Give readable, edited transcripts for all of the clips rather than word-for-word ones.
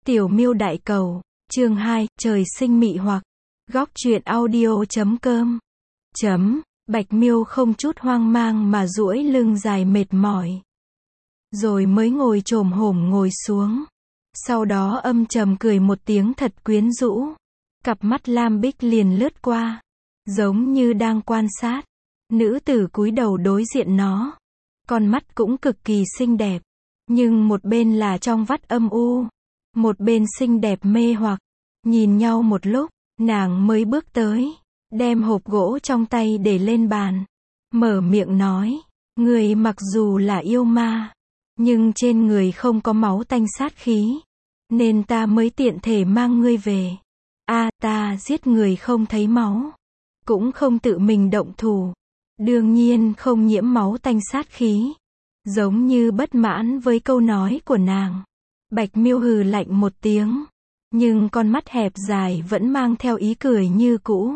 Tiểu Miêu Đại Cầu, chương 2, trời sinh mị hoặc. Góc truyện audio.com. Bạch Miêu không chút hoang mang mà duỗi lưng dài mệt mỏi. Rồi mới ngồi chồm hổm ngồi xuống. Sau đó âm trầm cười một tiếng thật quyến rũ. Cặp mắt lam bích liền lướt qua. Giống như đang quan sát. Nữ tử cúi đầu đối diện nó. Con mắt cũng cực kỳ xinh đẹp. Nhưng một bên là trong vắt âm u. Một bên xinh đẹp mê hoặc. Nhìn nhau một lúc, nàng mới bước tới. Đem hộp gỗ trong tay để lên bàn. Mở miệng nói. Người mặc dù là yêu ma. Nhưng trên người không có máu tanh sát khí. Nên ta mới tiện thể mang ngươi về. Ta giết người không thấy máu. Cũng không tự mình động thủ. Đương nhiên không nhiễm máu tanh sát khí. Giống như bất mãn với câu nói của nàng. Bạch Miêu hừ lạnh một tiếng. Nhưng con mắt hẹp dài vẫn mang theo ý cười như cũ.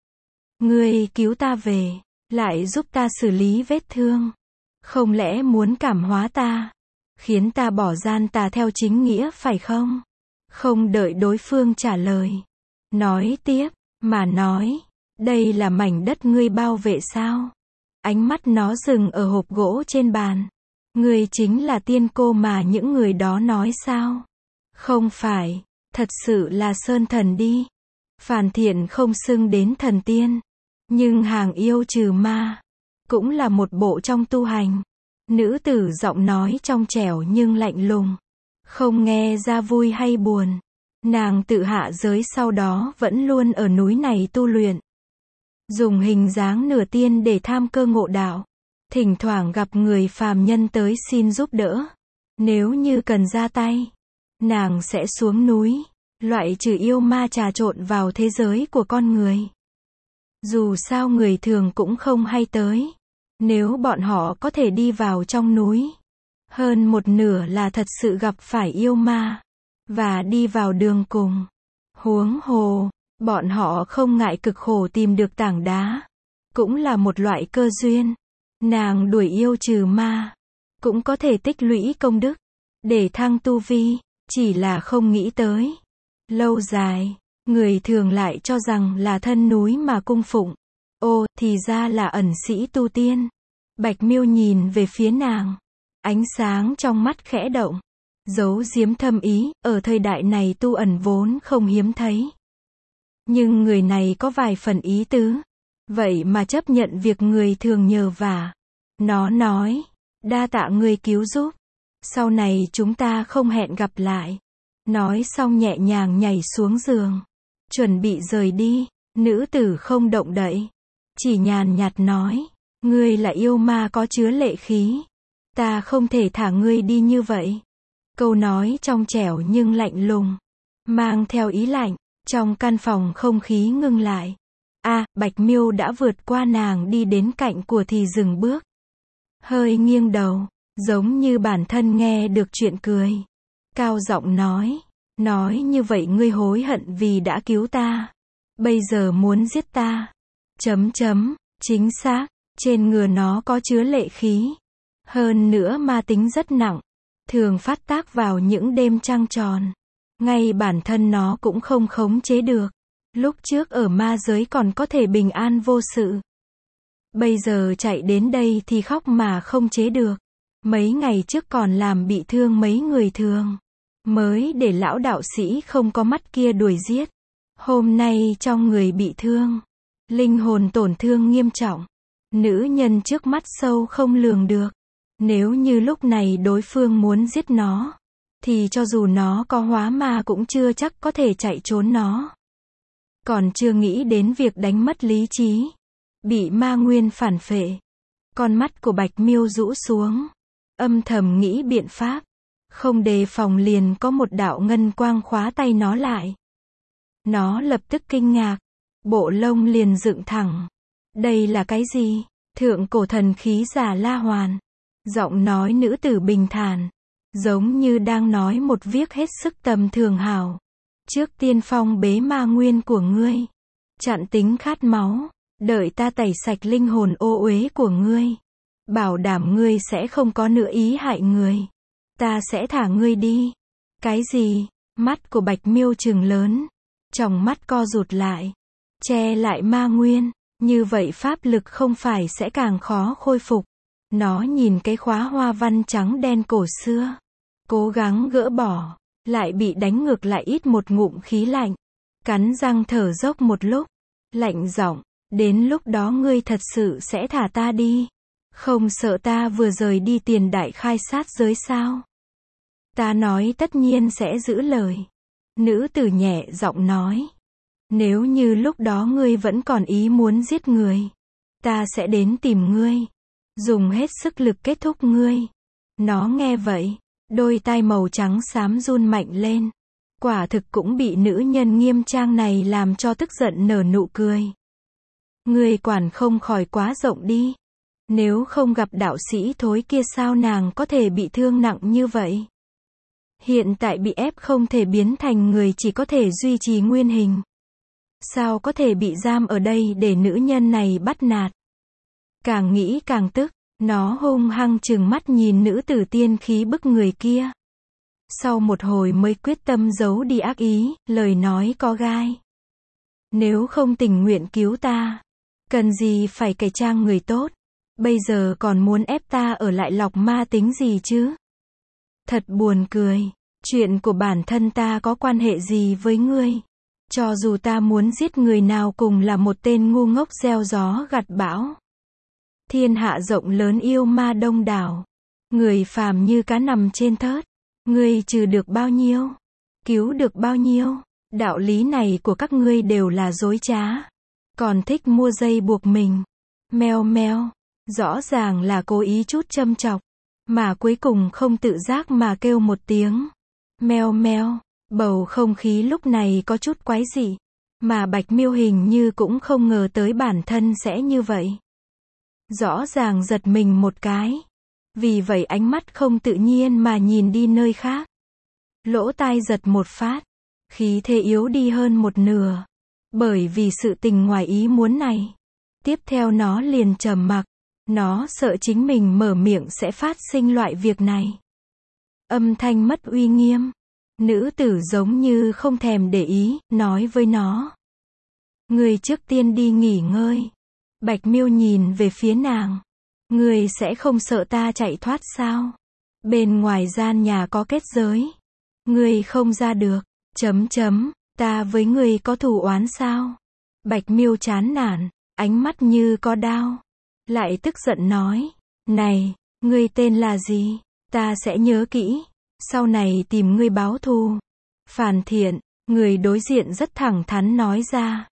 Ngươi cứu ta về. Lại giúp ta xử lý vết thương. Không lẽ muốn cảm hóa ta? Khiến ta bỏ gian tà theo chính nghĩa phải không? Không đợi đối phương trả lời. Nói tiếp, mà nói. Đây là mảnh đất ngươi bao vệ sao? Ánh mắt nó dừng ở hộp gỗ trên bàn. Ngươi chính là tiên cô mà những người đó nói sao? Không phải, thật sự là sơn thần đi. Phàn Thiện không xưng đến thần tiên. Nhưng hàng yêu trừ ma. Cũng là một bộ trong tu hành. Nữ tử giọng nói trong trẻo nhưng lạnh lùng. Không nghe ra vui hay buồn. Nàng tự hạ giới sau đó vẫn luôn ở núi này tu luyện. Dùng hình dáng nửa tiên để tham cơ ngộ đạo. Thỉnh thoảng gặp người phàm nhân tới xin giúp đỡ. Nếu như cần ra tay, nàng sẽ xuống núi, loại trừ yêu ma trà trộn vào thế giới của con người. Dù sao người thường cũng không hay tới. Nếu bọn họ có thể đi vào trong núi, hơn một nửa là thật sự gặp phải yêu ma, và đi vào đường cùng. Huống hồ, bọn họ không ngại cực khổ tìm được tảng đá. Cũng là một loại cơ duyên. Nàng đuổi yêu trừ ma, cũng có thể tích lũy công đức, để thăng tu vi, chỉ là không nghĩ tới. Lâu dài, người thường lại cho rằng là thân núi mà cung phụng. Thì ra là ẩn sĩ tu tiên. Bạch Miêu nhìn về phía nàng. Ánh sáng trong mắt khẽ động. Giấu giếm thâm ý, ở thời đại này tu ẩn vốn không hiếm thấy. Nhưng người này có vài phần ý tứ. Vậy mà chấp nhận việc người thường nhờ vả. Nó nói, đa tạ người cứu giúp. Sau này chúng ta không hẹn gặp lại. Nói xong nhẹ nhàng nhảy xuống giường. Chuẩn bị rời đi. Nữ tử không động đậy. Chỉ nhàn nhạt nói, ngươi là yêu ma có chứa lệ khí. Ta không thể thả ngươi đi như vậy. Câu nói trong trẻo nhưng lạnh lùng. Mang theo ý lạnh. Trong căn phòng không khí ngưng lại. Bạch Miêu đã vượt qua nàng đi đến cạnh của thì dừng bước. Hơi nghiêng đầu, giống như bản thân nghe được chuyện cười. Cao giọng nói như vậy ngươi hối hận vì đã cứu ta. Bây giờ muốn giết ta. Chính xác, trên người nó có chứa lệ khí. Hơn nữa ma tính rất nặng. Thường phát tác vào những đêm trăng tròn. Ngay bản thân nó cũng không khống chế được. Lúc trước ở ma giới còn có thể bình an vô sự. Bây giờ chạy đến đây thì khóc mà không chế được. Mấy ngày trước còn làm bị thương mấy người thường. Mới để lão đạo sĩ không có mắt kia đuổi giết. Hôm nay trong người bị thương. Linh hồn tổn thương nghiêm trọng. Nữ nhân trước mắt sâu không lường được. Nếu như lúc này đối phương muốn giết nó, thì cho dù nó có hóa ma cũng chưa chắc có thể chạy trốn nó. Còn chưa nghĩ đến việc đánh mất lý trí. Bị ma nguyên phản phệ. Con mắt của Bạch Miêu rũ xuống. Âm thầm nghĩ biện pháp. Không đề phòng liền có một đạo ngân quang khóa tay nó lại. Nó lập tức kinh ngạc. Bộ lông liền dựng thẳng. Đây là cái gì? Thượng cổ thần khí Già La Hoàn. Giọng nói nữ tử bình thản. Giống như đang nói một việc hết sức tầm thường hảo. Trước tiên phong bế ma nguyên của ngươi. Chặn tính khát máu. Đợi ta tẩy sạch linh hồn ô uế của ngươi. Bảo đảm ngươi sẽ không có nữa ý hại người. Ta sẽ thả ngươi đi. Cái gì? Mắt của Bạch Miêu trừng lớn. Tròng mắt co rụt lại. Che lại ma nguyên. Như vậy pháp lực không phải sẽ càng khó khôi phục. Nó nhìn cái khóa hoa văn trắng đen cổ xưa. Cố gắng gỡ bỏ. Lại bị đánh ngược lại ít một ngụm khí lạnh. Cắn răng thở dốc một lúc. Lạnh giọng, đến lúc đó ngươi thật sự sẽ thả ta đi. Không sợ ta vừa rời đi tiền đại khai sát giới sao? Ta nói tất nhiên sẽ giữ lời. Nữ tử nhẹ giọng nói. Nếu như lúc đó ngươi vẫn còn ý muốn giết người, ta sẽ đến tìm ngươi. Dùng hết sức lực kết thúc ngươi. Nó nghe vậy. Đôi tai màu trắng xám run mạnh lên. Quả thực cũng bị nữ nhân nghiêm trang này làm cho tức giận nở nụ cười. Ngươi quản không khỏi quá rộng đi. Nếu không gặp đạo sĩ thối kia sao nàng có thể bị thương nặng như vậy? Hiện tại bị ép không thể biến thành người, chỉ có thể duy trì nguyên hình. Sao có thể bị giam ở đây để nữ nhân này bắt nạt? Càng nghĩ càng tức. Nó hung hăng trừng mắt nhìn nữ tử tiên khí bức người kia. Sau một hồi mới quyết tâm giấu đi ác ý, lời nói có gai. Nếu không tình nguyện cứu ta, cần gì phải cải trang người tốt, bây giờ còn muốn ép ta ở lại lọc ma tính gì chứ? Thật buồn cười, chuyện của bản thân ta có quan hệ gì với ngươi? Cho dù ta muốn giết người nào cùng là một tên ngu ngốc gieo gió gặt bão. Thiên hạ rộng lớn yêu ma đông đảo. Người phàm như cá nằm trên thớt. Ngươi trừ được bao nhiêu? Cứu được bao nhiêu? Đạo lý này của các ngươi đều là dối trá. Còn thích mua dây buộc mình. Meo meo. Rõ ràng là cố ý chút châm chọc. Mà cuối cùng không tự giác mà kêu một tiếng. Meo meo. Bầu không khí lúc này có chút quái dị. Mà Bạch Miêu hình như cũng không ngờ tới bản thân sẽ như vậy. Rõ ràng giật mình một cái. Vì vậy ánh mắt không tự nhiên mà nhìn đi nơi khác. Lỗ tai giật một phát. Khí thế yếu đi hơn một nửa. Bởi vì sự tình ngoài ý muốn này. Tiếp theo nó liền trầm mặc. Nó sợ chính mình mở miệng sẽ phát sinh loại việc này. Âm thanh mất uy nghiêm. Nữ tử giống như không thèm để ý, nói với nó. Ngươi trước tiên đi nghỉ ngơi. Bạch Miêu nhìn về phía nàng. Ngươi sẽ không sợ ta chạy thoát sao? Bên ngoài gian nhà có kết giới. Ngươi không ra được. Ta với ngươi có thù oán sao? Bạch Miêu chán nản, ánh mắt như có đao. Lại tức giận nói. Này, ngươi tên là gì? Ta sẽ nhớ kỹ. Sau này tìm ngươi báo thù. Phàn Thiện, người đối diện rất thẳng thắn nói ra.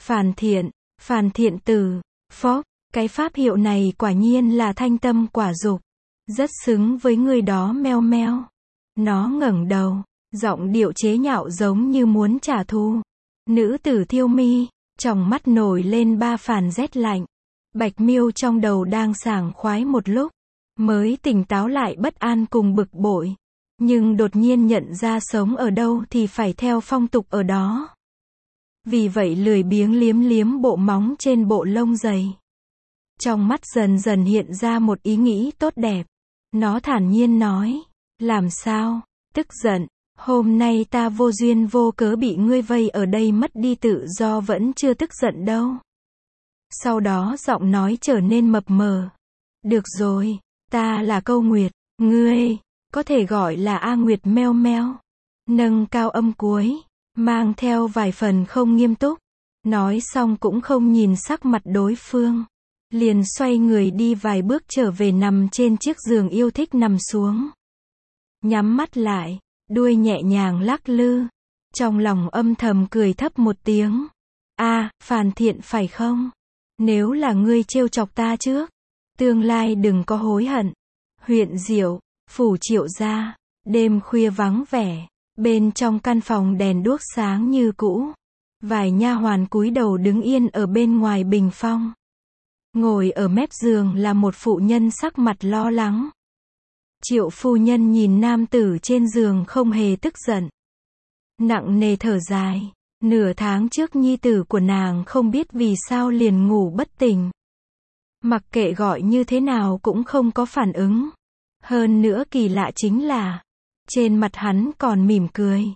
Phàn Thiện Tử. Phó, cái pháp hiệu này quả nhiên là thanh tâm quả dục. Rất xứng với người đó meo meo. Nó ngẩng đầu, giọng điệu chế nhạo giống như muốn trả thù. Nữ tử thiêu mi, tròng mắt nổi lên ba phàn rét lạnh. Bạch Miêu trong đầu đang sảng khoái một lúc, mới tỉnh táo lại bất an cùng bực bội. Nhưng đột nhiên nhận ra sống ở đâu thì phải theo phong tục ở đó. Vì vậy lười biếng liếm liếm bộ móng trên bộ lông dày. Trong mắt dần dần hiện ra một ý nghĩ tốt đẹp. Nó thản nhiên nói. Làm sao? Tức giận. Hôm nay ta vô duyên vô cớ bị ngươi vây ở đây mất đi tự do vẫn chưa tức giận đâu. Sau đó giọng nói trở nên mập mờ. Được rồi, ta là Câu Nguyệt, ngươi có thể gọi là A Nguyệt meo meo. Nâng cao âm cuối, mang theo vài phần không nghiêm túc. Nói xong cũng không nhìn sắc mặt đối phương. Liền xoay người đi vài bước trở về nằm trên chiếc giường yêu thích nằm xuống. Nhắm mắt lại, đuôi nhẹ nhàng lắc lư. Trong lòng âm thầm cười thấp một tiếng. Phàn Thiện phải không? Nếu là ngươi trêu chọc ta trước, tương lai đừng có hối hận. Huyện Diệu, phủ Triệu gia, đêm khuya vắng vẻ, bên trong căn phòng đèn đuốc sáng như cũ. Vài nha hoàn cúi đầu đứng yên ở bên ngoài bình phong. Ngồi ở mép giường là một phụ nhân sắc mặt lo lắng. Triệu phu nhân nhìn nam tử trên giường không hề tức giận. Nặng nề thở dài. Nửa tháng trước nhi tử của nàng không biết vì sao liền ngủ bất tỉnh. Mặc kệ gọi như thế nào cũng không có phản ứng. Hơn nữa kỳ lạ chính là, trên mặt hắn còn mỉm cười.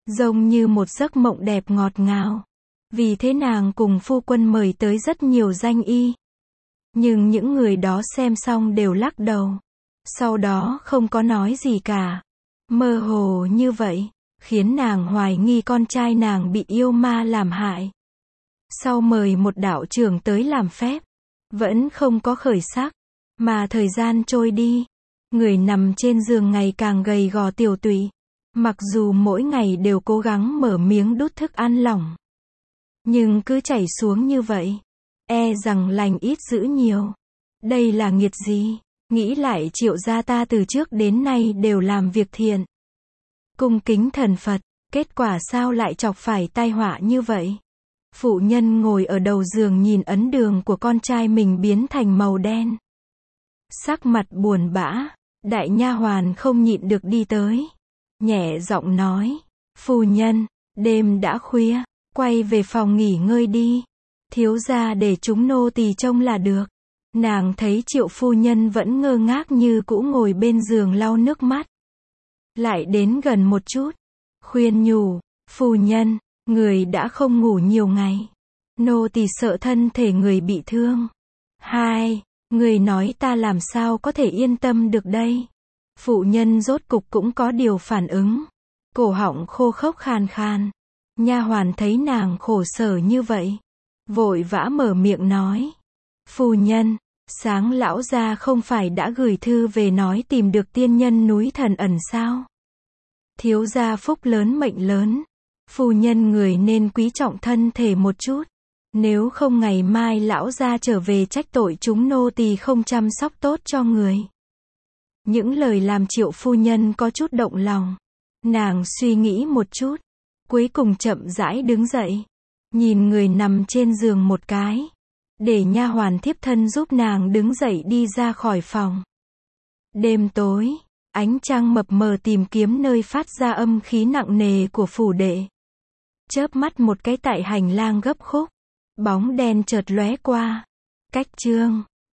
giống như một giấc mộng đẹp ngọt ngào. Vì thế nàng cùng phu quân mời tới rất nhiều danh y. Nhưng những người đó xem xong đều lắc đầu. Sau đó không có nói gì cả. Mơ hồ như vậy, khiến nàng hoài nghi con trai nàng bị yêu ma làm hại. Sau mời một đạo trưởng tới làm phép, vẫn không có khởi sắc, mà thời gian trôi đi, người nằm trên giường ngày càng gầy gò tiểu tụy, mặc dù mỗi ngày đều cố gắng mở miếng đút thức ăn lỏng, nhưng cứ chảy xuống như vậy, e rằng lành ít dữ nhiều. Đây là nghiệt gì? Nghĩ lại Triệu gia ta từ trước đến nay đều làm việc thiện, cung kính thần Phật, kết quả sao lại chọc phải tai họa như vậy? Phụ nhân ngồi ở đầu giường nhìn ấn đường của con trai mình biến thành màu đen. Sắc mặt buồn bã, đại nha hoàn không nhịn được đi tới. Nhẹ giọng nói, phu nhân, đêm đã khuya, quay về phòng nghỉ ngơi đi. Thiếu gia để chúng nô tỳ trông là được. Nàng thấy Triệu phu nhân vẫn ngơ ngác như cũ ngồi bên giường lau nước mắt. Lại đến gần một chút, khuyên nhủ, phu nhân, người đã không ngủ nhiều ngày. Nô tỳ sợ thân thể người bị thương. Người nói ta làm sao có thể yên tâm được đây. Phụ nhân rốt cục cũng có điều phản ứng. Cổ họng khô khốc khàn khàn. Nha hoàn thấy nàng khổ sở như vậy, vội vã mở miệng nói. Phu nhân, sáng lão gia không phải đã gửi thư về nói tìm được tiên nhân núi Thần Ẩn sao? Thiếu gia phúc lớn mệnh lớn. Phu nhân người nên quý trọng thân thể một chút. Nếu không ngày mai lão gia trở về trách tội chúng nô tỳ không chăm sóc tốt cho người. Những lời làm Triệu phu nhân có chút động lòng. Nàng suy nghĩ một chút, cuối cùng chậm rãi đứng dậy, nhìn người nằm trên giường một cái, để nha hoàn thiếp thân giúp nàng đứng dậy đi ra khỏi phòng. Đêm tối, ánh trăng mập mờ tìm kiếm nơi phát ra âm khí nặng nề của phủ đệ. Chớp mắt một cái tại hành lang gấp khúc, bóng đen chợt lóe qua. Cách chương